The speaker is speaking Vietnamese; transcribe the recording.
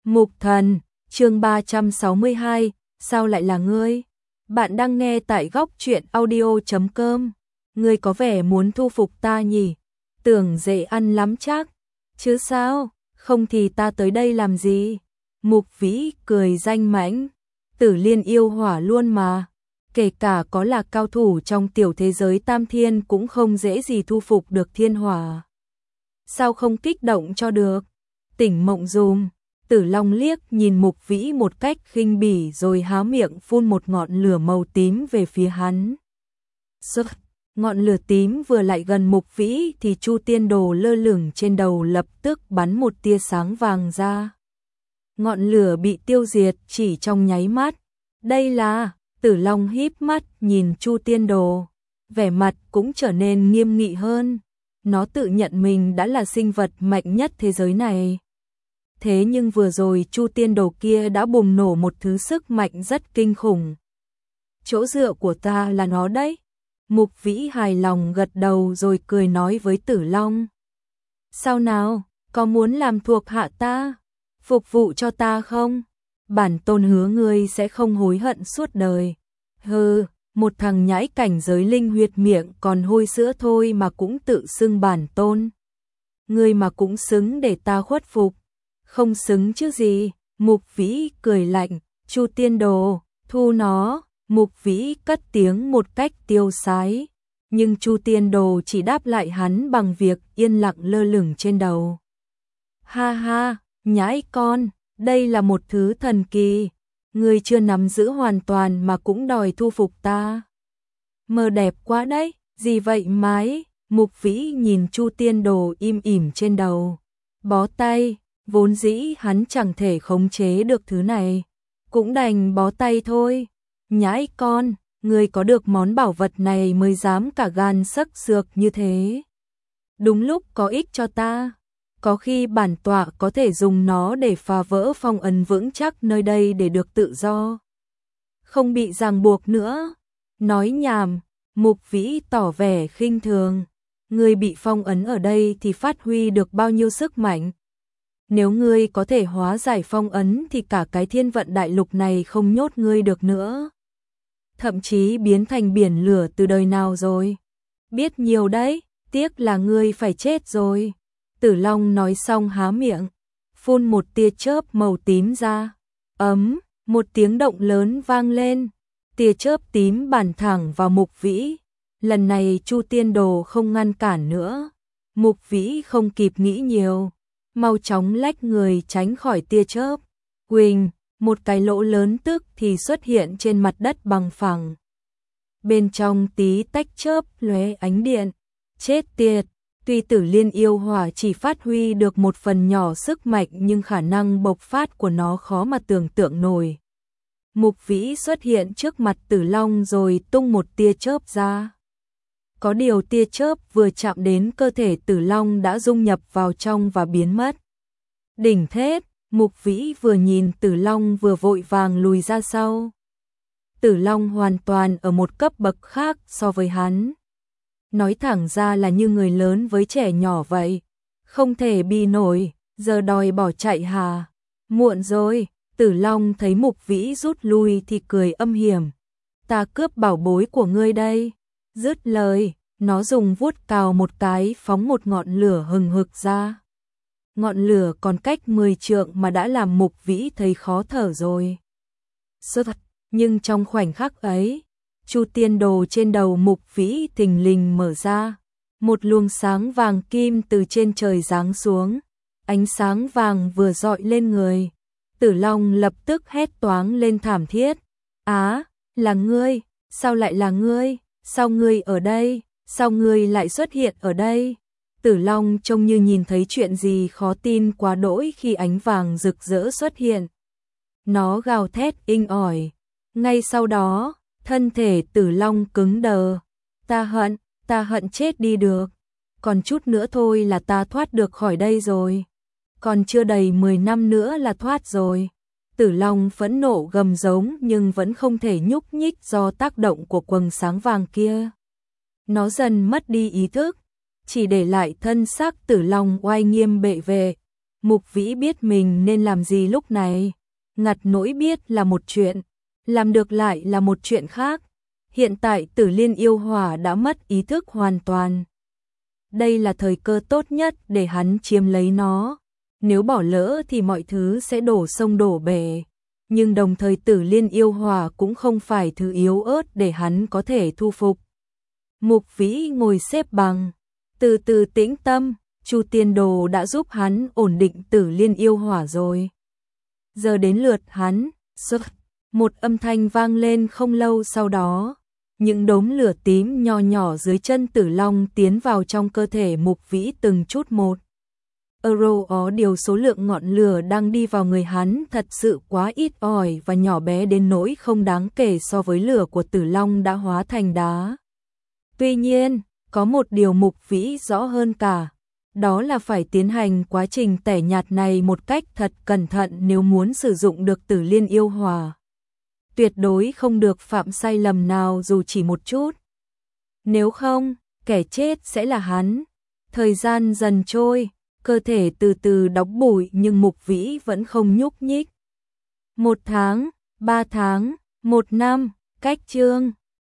Mục Thần, chương 362, sao lại là ngươi? Bạn đang nghe tại góc truyện audio.com. Ngươi có vẻ muốn thu phục ta nhỉ? Tưởng dễ ăn lắm chắc. Chứ sao, không thì ta tới đây làm gì? Mục Vĩ cười danh mãnh. Tử Liên yêu hỏa luôn mà. Kể cả có là cao thủ trong tiểu thế giới tam thiên cũng không dễ gì thu phục được thiên hỏa. Sao không kích động cho được? Tỉnh mộng dùm. Tử Long liếc nhìn Mục Vĩ một cách khinh bỉ rồi há miệng phun một ngọn lửa màu tím về phía hắn. Sức, ngọn lửa tím vừa lại gần Mục Vĩ thì Chu Tiên Đồ lơ lửng trên đầu lập tức bắn một tia sáng vàng ra. Ngọn lửa bị tiêu diệt chỉ trong nháy mắt. Đây là, Tử Long híp mắt nhìn Chu Tiên Đồ, vẻ mặt cũng trở nên nghiêm nghị hơn. Nó tự nhận mình đã là sinh vật mạnh nhất thế giới này. Thế nhưng vừa rồi Chu Tiên Đồ kia đã bùng nổ một thứ sức mạnh rất kinh khủng. Chỗ dựa của ta là nó đấy. Mục Vĩ hài lòng gật đầu rồi cười nói với Tử Long. Sao nào, có muốn làm thuộc hạ ta? Phục vụ cho ta không? Bản tôn hứa ngươi sẽ không hối hận suốt đời. Hừ, một thằng nhãi cảnh giới linh huyệt miệng còn hôi sữa thôi mà cũng tự xưng bản tôn. Ngươi mà cũng xứng để ta khuất phục. Không xứng chứ gì, Mục Vĩ cười lạnh, Chu Tiên Đồ, thu nó. Mục Vĩ cất tiếng một cách tiêu sái, nhưng Chu Tiên Đồ chỉ đáp lại hắn bằng việc yên lặng lơ lửng trên đầu. Ha ha, nhãi con, đây là một thứ thần kỳ, ngươi chưa nắm giữ hoàn toàn mà cũng đòi thu phục ta. Mơ đẹp quá đấy, gì vậy mái? Mục Vĩ nhìn Chu Tiên Đồ im ỉm trên đầu, bó tay. Vốn dĩ hắn chẳng thể khống chế được thứ này, cũng đành bó tay thôi. Nhãi con, ngươi có được món bảo vật này mới dám cả gan sắc sược như thế. Đúng lúc có ích cho ta, có khi bản tọa có thể dùng nó để phá vỡ phong ấn vững chắc nơi đây để được tự do. Không bị ràng buộc nữa. Nói nhảm, Mục Vĩ tỏ vẻ khinh thường. Ngươi bị phong ấn ở đây thì phát huy được bao nhiêu sức mạnh? Nếu ngươi có thể hóa giải phong ấn thì cả cái thiên vận đại lục này không nhốt ngươi được nữa. Thậm chí biến thành biển lửa từ đời nào rồi. Biết nhiều đấy, tiếc là ngươi phải chết rồi. Tử Long nói xong há miệng, phun một tia chớp màu tím ra. Một tiếng động lớn vang lên. Tia chớp tím bắn thẳng vào Mục Vĩ. Lần này Chu Tiên Đồ không ngăn cản nữa. Mục Vĩ không kịp nghĩ nhiều, mau chóng lách người tránh khỏi tia chớp. Huỳnh, một cái lỗ lớn tức thì xuất hiện trên mặt đất bằng phẳng. Bên trong tí tách chớp lóe ánh điện. Chết tiệt, tuy Tử Liên yêu hỏa chỉ phát huy được một phần nhỏ sức mạnh nhưng khả năng bộc phát của nó khó mà tưởng tượng nổi. Mục Vĩ xuất hiện trước mặt Tử Long rồi tung một tia chớp ra. Có điều tia chớp vừa chạm đến cơ thể Tử Long đã dung nhập vào trong và biến mất. Đỉnh thết, Mục Vĩ vừa nhìn Tử Long vừa vội vàng lùi ra sau. Tử Long hoàn toàn ở một cấp bậc khác so với hắn. Nói thẳng ra là như người lớn với trẻ nhỏ vậy. Không thể bì nổi, giờ đòi bỏ chạy hà. Muộn rồi, Tử Long thấy Mục Vĩ rút lui thì cười âm hiểm. Ta cướp bảo bối của ngươi đây. Dứt lời, nó dùng vuốt cào một cái phóng một ngọn lửa hừng hực ra. Ngọn lửa còn cách 10 trượng mà đã làm Mục Vĩ thấy khó thở rồi. Nhưng trong khoảnh khắc ấy, Chu Tiên Đồ trên đầu Mục Vĩ thình lình mở ra. Một luồng sáng vàng kim từ trên trời giáng xuống. Ánh sáng vàng vừa dọi lên người. Tử Long lập tức hét toáng lên thảm thiết. Á, là ngươi, sao lại là ngươi? Sao ngươi ở đây? Sao ngươi lại xuất hiện ở đây? Tử Long trông như nhìn thấy chuyện gì khó tin quá đỗi khi ánh vàng rực rỡ xuất hiện. Nó gào thét inh ỏi. Ngay sau đó, thân thể Tử Long cứng đờ. Ta hận chết đi được. Còn chút nữa thôi là ta thoát được khỏi đây rồi. Còn chưa đầy 10 năm nữa là thoát rồi. Tử Long phẫn nộ gầm giống nhưng vẫn không thể nhúc nhích do tác động của quầng sáng vàng kia. Nó dần mất đi ý thức, chỉ để lại thân xác Tử Long oai nghiêm bệ vệ. Mục Vĩ biết mình nên làm gì lúc này. Ngặt nỗi biết là một chuyện, làm được lại là một chuyện khác. Hiện tại Tử Liên yêu hỏa đã mất ý thức hoàn toàn. Đây là thời cơ tốt nhất để hắn chiếm lấy nó. Nếu bỏ lỡ thì mọi thứ sẽ đổ sông đổ bể. Nhưng đồng thời Tử Liên yêu hỏa cũng không phải thứ yếu ớt để hắn có thể thu phục. Mục Vĩ ngồi xếp bằng, từ từ tĩnh tâm, Chu Tiên Đồ đã giúp hắn ổn định Tử Liên yêu hỏa rồi. Giờ đến lượt hắn, một âm thanh vang lên không lâu sau đó. Những đốm lửa tím nho nhỏ dưới chân Tử Long tiến vào trong cơ thể Mục Vĩ từng chút một. Điều số lượng ngọn lửa đang đi vào người hắn thật sự quá ít ỏi và nhỏ bé đến nỗi không đáng kể so với lửa của Tử Long đã hóa thành đá. Tuy nhiên, có một điều Mục Vĩ rõ hơn cả, đó là phải tiến hành quá trình tẻ nhạt này một cách thật cẩn thận nếu muốn sử dụng được Tử Liên yêu hỏa. Tuyệt đối không được phạm sai lầm nào dù chỉ một chút. Nếu không, kẻ chết sẽ là hắn. Thời gian dần trôi, cơ thể từ từ đóng bụi nhưng Mục Vĩ vẫn không nhúc nhích. 1 tháng, 3 tháng, 1 năm, cách chương